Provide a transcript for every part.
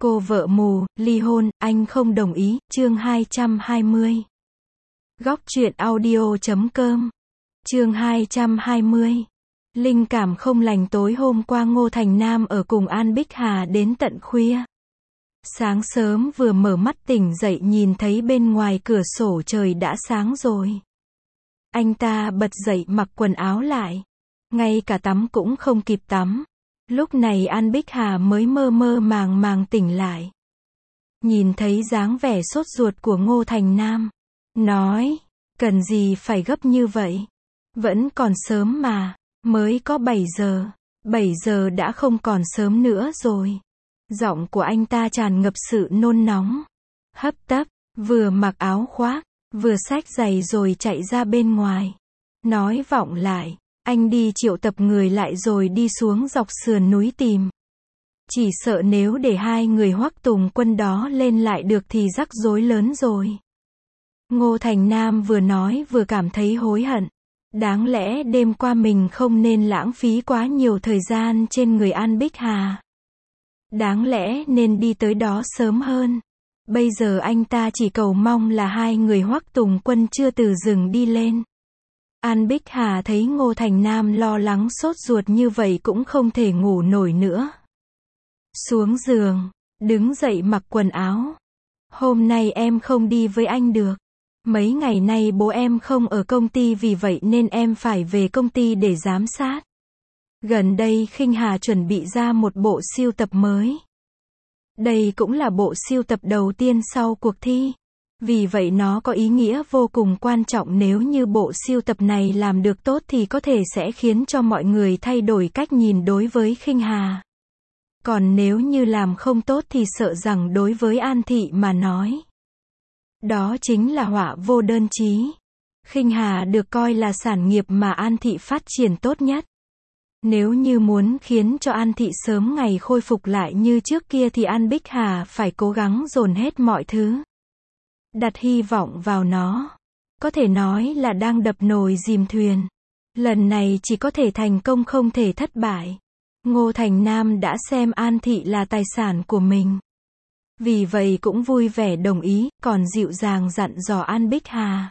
Cô vợ mù, ly hôn, anh không đồng ý, chương 220. Góc truyện audio.com. Chương 220. Linh cảm không lành. Tối hôm qua Ngô Thành Nam ở cùng An Bích Hà đến tận khuya. Sáng sớm vừa mở mắt tỉnh dậy nhìn thấy bên ngoài cửa sổ trời đã sáng rồi. Anh ta bật dậy mặc quần áo lại. Ngay cả tắm cũng không kịp tắm. Lúc này An Bích Hà mới mơ mơ màng màng tỉnh lại. Nhìn thấy dáng vẻ sốt ruột của Ngô Thành Nam. Nói, cần gì phải gấp như vậy? Vẫn còn sớm mà, mới có 7 giờ. 7 giờ đã không còn sớm nữa rồi. Giọng của anh ta tràn ngập sự nôn nóng. Hấp tấp, vừa mặc áo khoác, vừa xách giày rồi chạy ra bên ngoài. Nói vọng lại. Anh đi triệu tập người lại rồi đi xuống dọc sườn núi tìm. Chỉ sợ nếu để hai người Hoắc Tùng Quân đó lên lại được thì rắc rối lớn rồi. Ngô Thành Nam vừa nói vừa cảm thấy hối hận. Đáng lẽ đêm qua mình không nên lãng phí quá nhiều thời gian trên người An Bích Hà. Đáng lẽ nên đi tới đó sớm hơn. Bây giờ anh ta chỉ cầu mong là hai người Hoắc Tùng Quân chưa từ rừng đi lên. An Bích Hà thấy Ngô Thành Nam lo lắng sốt ruột như vậy cũng không thể ngủ nổi nữa. Xuống giường, đứng dậy mặc quần áo. Hôm nay em không đi với anh được. Mấy ngày nay bố em không ở công ty vì vậy nên em phải về công ty để giám sát. Gần đây Khinh Hà chuẩn bị ra một bộ sưu tập mới. Đây cũng là bộ sưu tập đầu tiên sau cuộc thi. Vì vậy nó có ý nghĩa vô cùng quan trọng, nếu như bộ sưu tập này làm được tốt thì có thể sẽ khiến cho mọi người thay đổi cách nhìn đối với Khinh Hà. Còn nếu như làm không tốt thì sợ rằng đối với An Thị mà nói, đó chính là họa vô đơn chí. Khinh Hà được coi là sản nghiệp mà An Thị phát triển tốt nhất. Nếu như muốn khiến cho An Thị sớm ngày khôi phục lại như trước kia thì An Bích Hà phải cố gắng dồn hết mọi thứ. Đặt hy vọng vào nó. Có thể nói là đang đập nồi dìm thuyền. Lần này chỉ có thể thành công không thể thất bại. Ngô Thành Nam đã xem An Thị là tài sản của mình. Vì vậy cũng vui vẻ đồng ý, còn dịu dàng dặn dò An Bích Hà.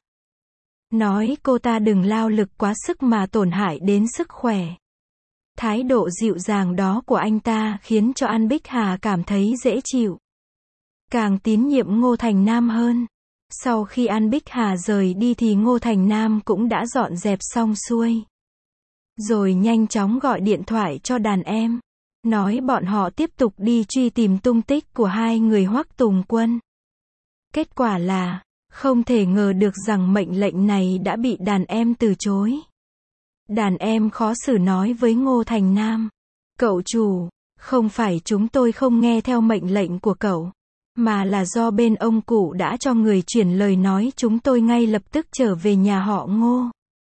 Nói cô ta đừng lao lực quá sức mà tổn hại đến sức khỏe. Thái độ dịu dàng đó của anh ta khiến cho An Bích Hà cảm thấy dễ chịu. Càng tín nhiệm Ngô Thành Nam hơn. Sau khi An Bích Hà rời đi thì Ngô Thành Nam cũng đã dọn dẹp xong xuôi. Rồi nhanh chóng gọi điện thoại cho đàn em. Nói bọn họ tiếp tục đi truy tìm tung tích của hai người Hoắc Tùng Quân. Kết quả là, không thể ngờ được rằng mệnh lệnh này đã bị đàn em từ chối. Đàn em khó xử nói với Ngô Thành Nam. Cậu chủ, không phải chúng tôi không nghe theo mệnh lệnh của cậu. Mà là do bên ông cụ đã cho người chuyển lời nói chúng tôi ngay lập tức trở về nhà họ Ngô.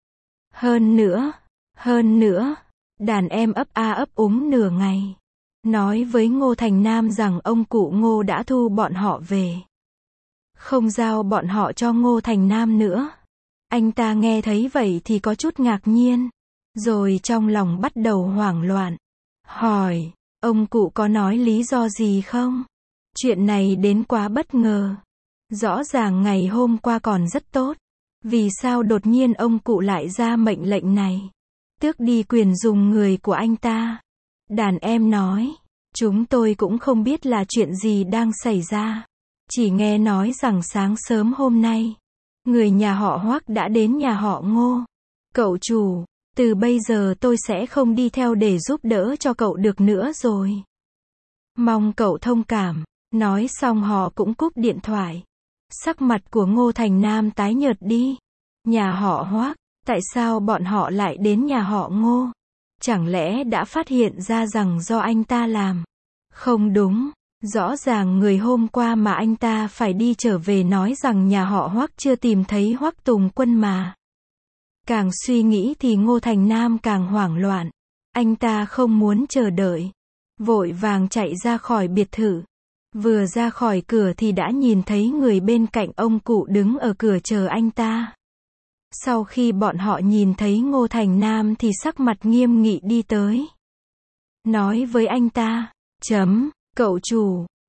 Hơn nữa, đàn em ấp a ấp úng nửa ngày. Nói với Ngô Thành Nam rằng ông cụ Ngô đã thu bọn họ về. Không giao bọn họ cho Ngô Thành Nam nữa. Anh ta nghe thấy vậy thì có chút ngạc nhiên. Rồi trong lòng bắt đầu hoảng loạn. Hỏi, ông cụ có nói lý do gì không? Chuyện này đến quá bất ngờ. Rõ ràng ngày hôm qua còn rất tốt. Vì sao đột nhiên ông cụ lại ra mệnh lệnh này? Tước đi quyền dùng người của anh ta. Đàn em nói, chúng tôi cũng không biết là chuyện gì đang xảy ra. Chỉ nghe nói rằng sáng sớm hôm nay, người nhà họ Hoắc đã đến nhà họ Ngô. Cậu chủ, từ bây giờ tôi sẽ không đi theo để giúp đỡ cho cậu được nữa rồi. Mong cậu thông cảm. Nói xong họ cũng cúp điện thoại. Sắc mặt của Ngô Thành Nam tái nhợt đi. Nhà họ Hoắc, tại sao bọn họ lại đến nhà họ Ngô? Chẳng lẽ đã phát hiện ra rằng do anh ta làm? Không đúng, rõ ràng người hôm qua mà anh ta phải đi trở về nói rằng nhà họ Hoắc chưa tìm thấy Hoắc Tùng Quân mà. Càng suy nghĩ thì Ngô Thành Nam càng hoảng loạn. Anh ta không muốn chờ đợi. Vội vàng chạy ra khỏi biệt thự. Vừa ra khỏi cửa thì đã nhìn thấy người bên cạnh ông cụ đứng ở cửa chờ anh ta. Sau khi bọn họ nhìn thấy Ngô Thành Nam thì sắc mặt nghiêm nghị đi tới. Nói với anh ta, cậu chủ,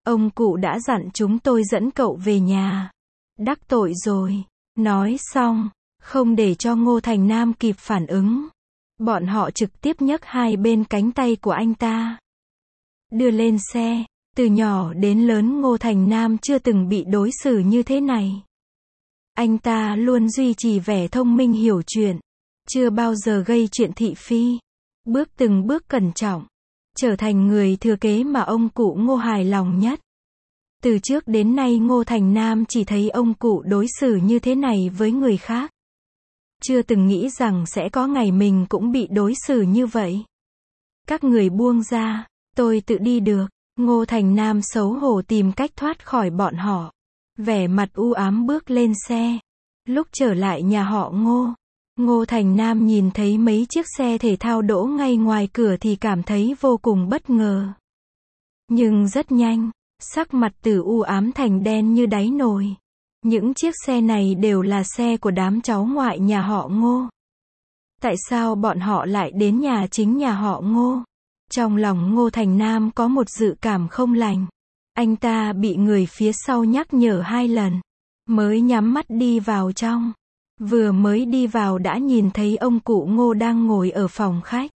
Ông cụ đã dặn chúng tôi dẫn cậu về nhà. Đắc tội rồi. Nói xong, không để cho Ngô Thành Nam kịp phản ứng. Bọn họ trực tiếp nhấc hai bên cánh tay của anh ta. Đưa lên xe. Từ nhỏ đến lớn Ngô Thành Nam chưa từng bị đối xử như thế này. Anh ta luôn duy trì vẻ thông minh hiểu chuyện. Chưa bao giờ gây chuyện thị phi. Bước từng bước cẩn trọng. Trở thành người thừa kế mà ông cụ Ngô hài lòng nhất. Từ trước đến nay Ngô Thành Nam chỉ thấy ông cụ đối xử như thế này với người khác. Chưa từng nghĩ rằng sẽ có ngày mình cũng bị đối xử như vậy. Các người buông ra, tôi tự đi được. Ngô Thành Nam xấu hổ tìm cách thoát khỏi bọn họ. Vẻ mặt u ám bước lên xe. Lúc trở lại nhà họ Ngô, Ngô Thành Nam nhìn thấy mấy chiếc xe thể thao đỗ ngay ngoài cửa thì cảm thấy vô cùng bất ngờ. Nhưng rất nhanh, sắc mặt từ u ám thành đen như đáy nồi. Những chiếc xe này đều là xe của đám cháu ngoại nhà họ Ngô. Tại sao bọn họ lại đến nhà chính nhà họ Ngô? Trong lòng Ngô Thành Nam có một dự cảm không lành. Anh ta bị người phía sau nhắc nhở 2 lần. Mới nhắm mắt đi vào trong. Vừa mới đi vào đã nhìn thấy ông cụ Ngô đang ngồi ở phòng khách.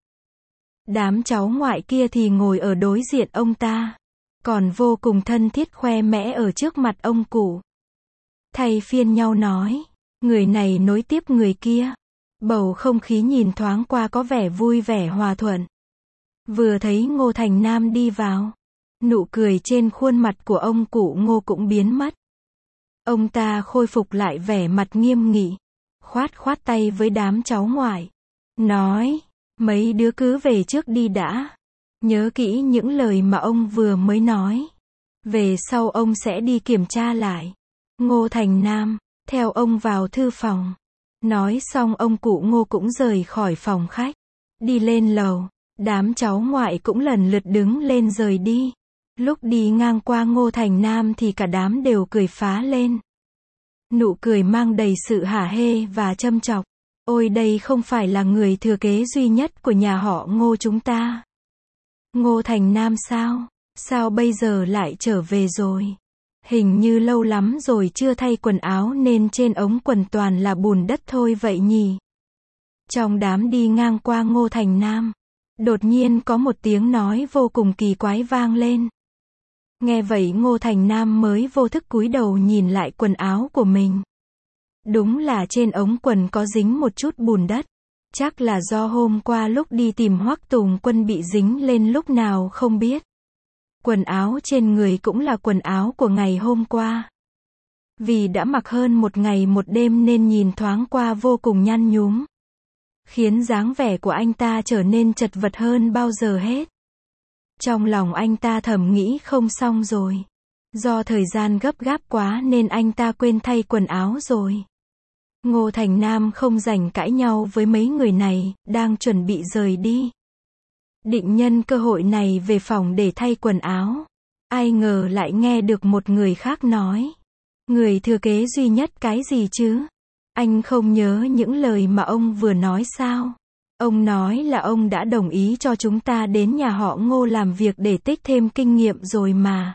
Đám cháu ngoại kia thì ngồi ở đối diện ông ta. Còn vô cùng thân thiết khoe mẽ ở trước mặt ông cụ. Thay phiên nhau nói. Người này nối tiếp người kia. Bầu không khí nhìn thoáng qua có vẻ vui vẻ hòa thuận. Vừa thấy Ngô Thành Nam đi vào. Nụ cười trên khuôn mặt của ông cụ Ngô cũng biến mất. Ông ta khôi phục lại vẻ mặt nghiêm nghị. Khoát khoát tay với đám cháu ngoại. Nói. Mấy đứa cứ về trước đi đã. Nhớ kỹ những lời mà ông vừa mới nói. Về sau ông sẽ đi kiểm tra lại. Ngô Thành Nam, theo ông vào thư phòng. Nói xong ông cụ Ngô cũng rời khỏi phòng khách. Đi lên lầu. Đám cháu ngoại cũng lần lượt đứng lên rời đi. Lúc đi ngang qua Ngô Thành Nam thì cả đám đều cười phá lên. Nụ cười mang đầy sự hả hê và châm chọc. Ôi đây không phải là người thừa kế duy nhất của nhà họ Ngô chúng ta. Ngô Thành Nam sao? Sao bây giờ lại trở về rồi? Hình như lâu lắm rồi chưa thay quần áo nên trên ống quần toàn là bùn đất thôi vậy nhỉ? Trong đám đi ngang qua Ngô Thành Nam, đột nhiên có một tiếng nói vô cùng kỳ quái vang lên. Nghe vậy Ngô Thành Nam mới vô thức cúi đầu nhìn lại quần áo của mình. Đúng là trên ống quần có dính một chút bùn đất. Chắc là do hôm qua lúc đi tìm Hoắc Tùng Quân bị dính lên lúc nào không biết. Quần áo trên người cũng là quần áo của ngày hôm qua. Vì đã mặc hơn một ngày một đêm nên nhìn thoáng qua vô cùng nhăn nhúm. Khiến dáng vẻ của anh ta trở nên chật vật hơn bao giờ hết. Trong lòng anh ta thầm nghĩ không xong rồi. Do thời gian gấp gáp quá nên anh ta quên thay quần áo rồi. Ngô Thành Nam không rảnh cãi nhau với mấy người này, đang chuẩn bị rời đi. Định nhân cơ hội này về phòng để thay quần áo. Ai ngờ lại nghe được một người khác nói. Người thừa kế duy nhất cái gì chứ? Anh không nhớ những lời mà ông vừa nói sao? Ông nói là ông đã đồng ý cho chúng ta đến nhà họ Ngô làm việc để tích thêm kinh nghiệm rồi mà.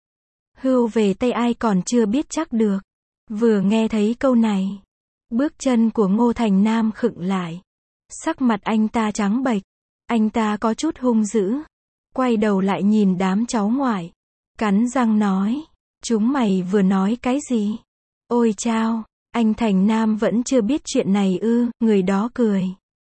Hưu về Tây ai còn chưa biết chắc được. Vừa nghe thấy câu này, bước chân của Ngô Thành Nam khựng lại. Sắc mặt anh ta trắng bệch. Anh ta có chút hung dữ. Quay đầu lại nhìn đám cháu ngoại. Cắn răng nói. Chúng mày vừa nói cái gì? Ôi chao, anh Thành Nam vẫn chưa biết chuyện này ư? Người đó cười.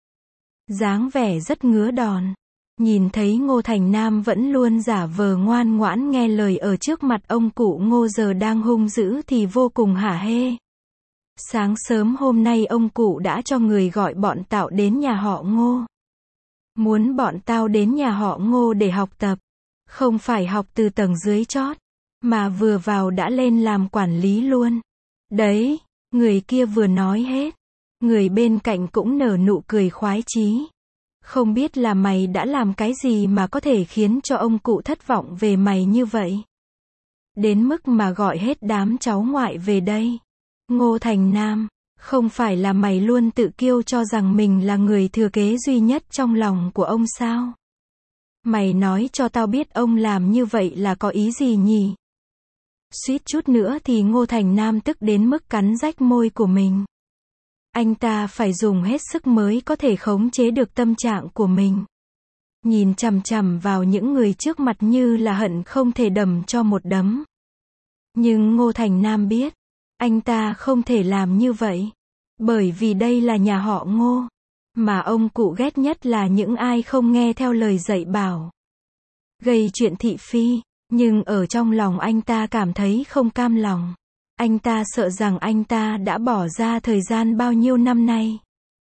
Dáng vẻ rất ngứa đòn. Nhìn thấy Ngô Thành Nam vẫn luôn giả vờ ngoan ngoãn nghe lời ở trước mặt ông cụ Ngô giờ đang hung dữ thì vô cùng hả hê. Sáng sớm hôm nay ông cụ đã cho người gọi bọn Tạo đến nhà họ Ngô. Muốn bọn tao đến nhà họ Ngô để học tập. Không phải học từ tầng dưới chót. Mà vừa vào đã lên làm quản lý luôn. Đấy, người kia vừa nói hết. Người bên cạnh cũng nở nụ cười khoái chí. Không biết là mày đã làm cái gì mà có thể khiến cho ông cụ thất vọng về mày như vậy. Đến mức mà gọi hết đám cháu ngoại về đây. Ngô Thành Nam, không phải là mày luôn tự kiêu cho rằng mình là người thừa kế duy nhất trong lòng của ông sao? Mày nói cho tao biết ông làm như vậy là có ý gì nhỉ? Suýt chút nữa thì Ngô Thành Nam tức đến mức cắn rách môi của mình. Anh ta phải dùng hết sức mới có thể khống chế được tâm trạng của mình. Nhìn chằm chằm vào những người trước mặt như là hận không thể đầm cho một đấm. Nhưng Ngô Thành Nam biết, anh ta không thể làm như vậy. Bởi vì đây là nhà họ Ngô. Mà ông cụ ghét nhất là những ai không nghe theo lời dạy bảo. Gây chuyện thị phi. Nhưng ở trong lòng anh ta cảm thấy không cam lòng. Anh ta sợ rằng anh ta đã bỏ ra thời gian bao nhiêu năm nay.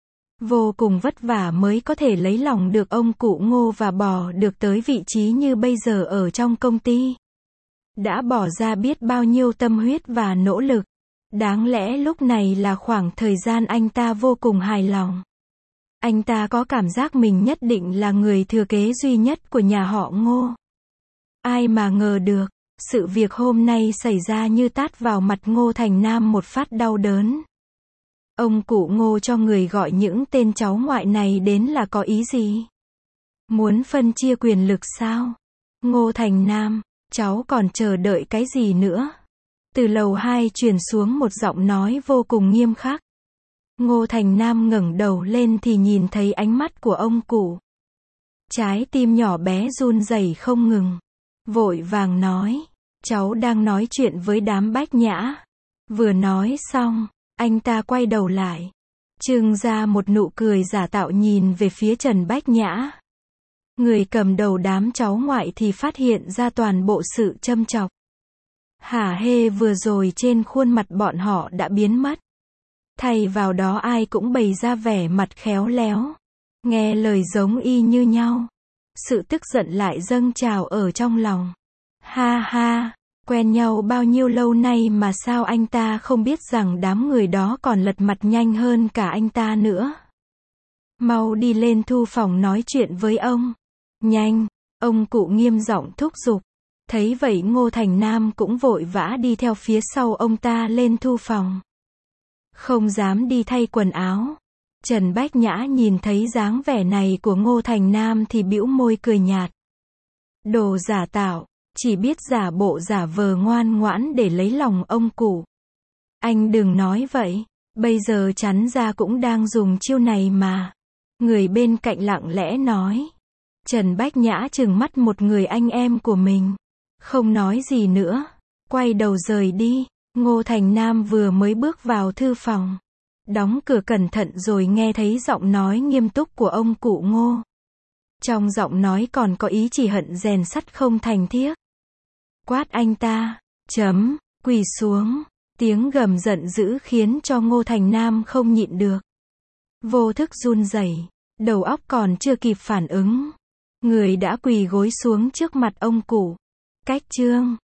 Vô cùng vất vả mới có thể lấy lòng được ông cụ Ngô và bỏ được tới vị trí như bây giờ ở trong công ty. Đã bỏ ra biết bao nhiêu tâm huyết và nỗ lực. Đáng lẽ lúc này là khoảng thời gian anh ta vô cùng hài lòng. Anh ta có cảm giác mình nhất định là người thừa kế duy nhất của nhà họ Ngô. Ai mà ngờ được, sự việc hôm nay xảy ra như tát vào mặt Ngô Thành Nam một phát đau đớn. Ông cụ Ngô cho người gọi những tên cháu ngoại này đến là có ý gì? Muốn phân chia quyền lực sao? Ngô Thành Nam, cháu còn chờ đợi cái gì nữa? Từ lầu 2 truyền xuống một giọng nói vô cùng nghiêm khắc. Ngô Thành Nam ngẩng đầu lên thì nhìn thấy ánh mắt của ông cụ. Trái tim nhỏ bé run rẩy không ngừng. Vội vàng nói, cháu đang nói chuyện với đám Bách Nhã. Vừa nói xong, anh ta quay đầu lại, trưng ra một nụ cười giả tạo nhìn về phía Trần Bách Nhã. Người cầm đầu đám cháu ngoại thì phát hiện ra toàn bộ sự châm chọc. Hả hê vừa rồi trên khuôn mặt bọn họ đã biến mất. Thay vào đó ai cũng bày ra vẻ mặt khéo léo. Nghe lời giống y như nhau. Sự tức giận lại dâng trào ở trong lòng. Ha ha, quen nhau bao nhiêu lâu nay mà sao anh ta không biết rằng đám người đó còn lật mặt nhanh hơn cả anh ta nữa. Mau đi lên thư phòng nói chuyện với ông. Nhanh, ông cụ nghiêm giọng thúc giục. Thấy vậy Ngô Thành Nam cũng vội vã đi theo phía sau ông ta lên thư phòng. Không dám đi thay quần áo. Trần Bách Nhã nhìn thấy dáng vẻ này của Ngô Thành Nam thì bĩu môi cười nhạt. Đồ giả tạo, chỉ biết giả bộ giả vờ ngoan ngoãn để lấy lòng ông cụ. Anh đừng nói vậy, bây giờ chắn ra cũng đang dùng chiêu này mà. Người bên cạnh lặng lẽ nói. Trần Bách Nhã trừng mắt một người anh em của mình. Không nói gì nữa, quay đầu rời đi. Ngô Thành Nam vừa mới bước vào thư phòng. Đóng cửa cẩn thận rồi nghe thấy giọng nói nghiêm túc của ông cụ Ngô. Trong giọng nói còn có ý chỉ hận rèn sắt không thành thiếc. Quát anh ta, quỳ xuống. Tiếng gầm giận dữ khiến cho Ngô Thành Nam không nhịn được. Vô thức run rẩy, đầu óc còn chưa kịp phản ứng. Người đã quỳ gối xuống trước mặt ông cụ. Cách chương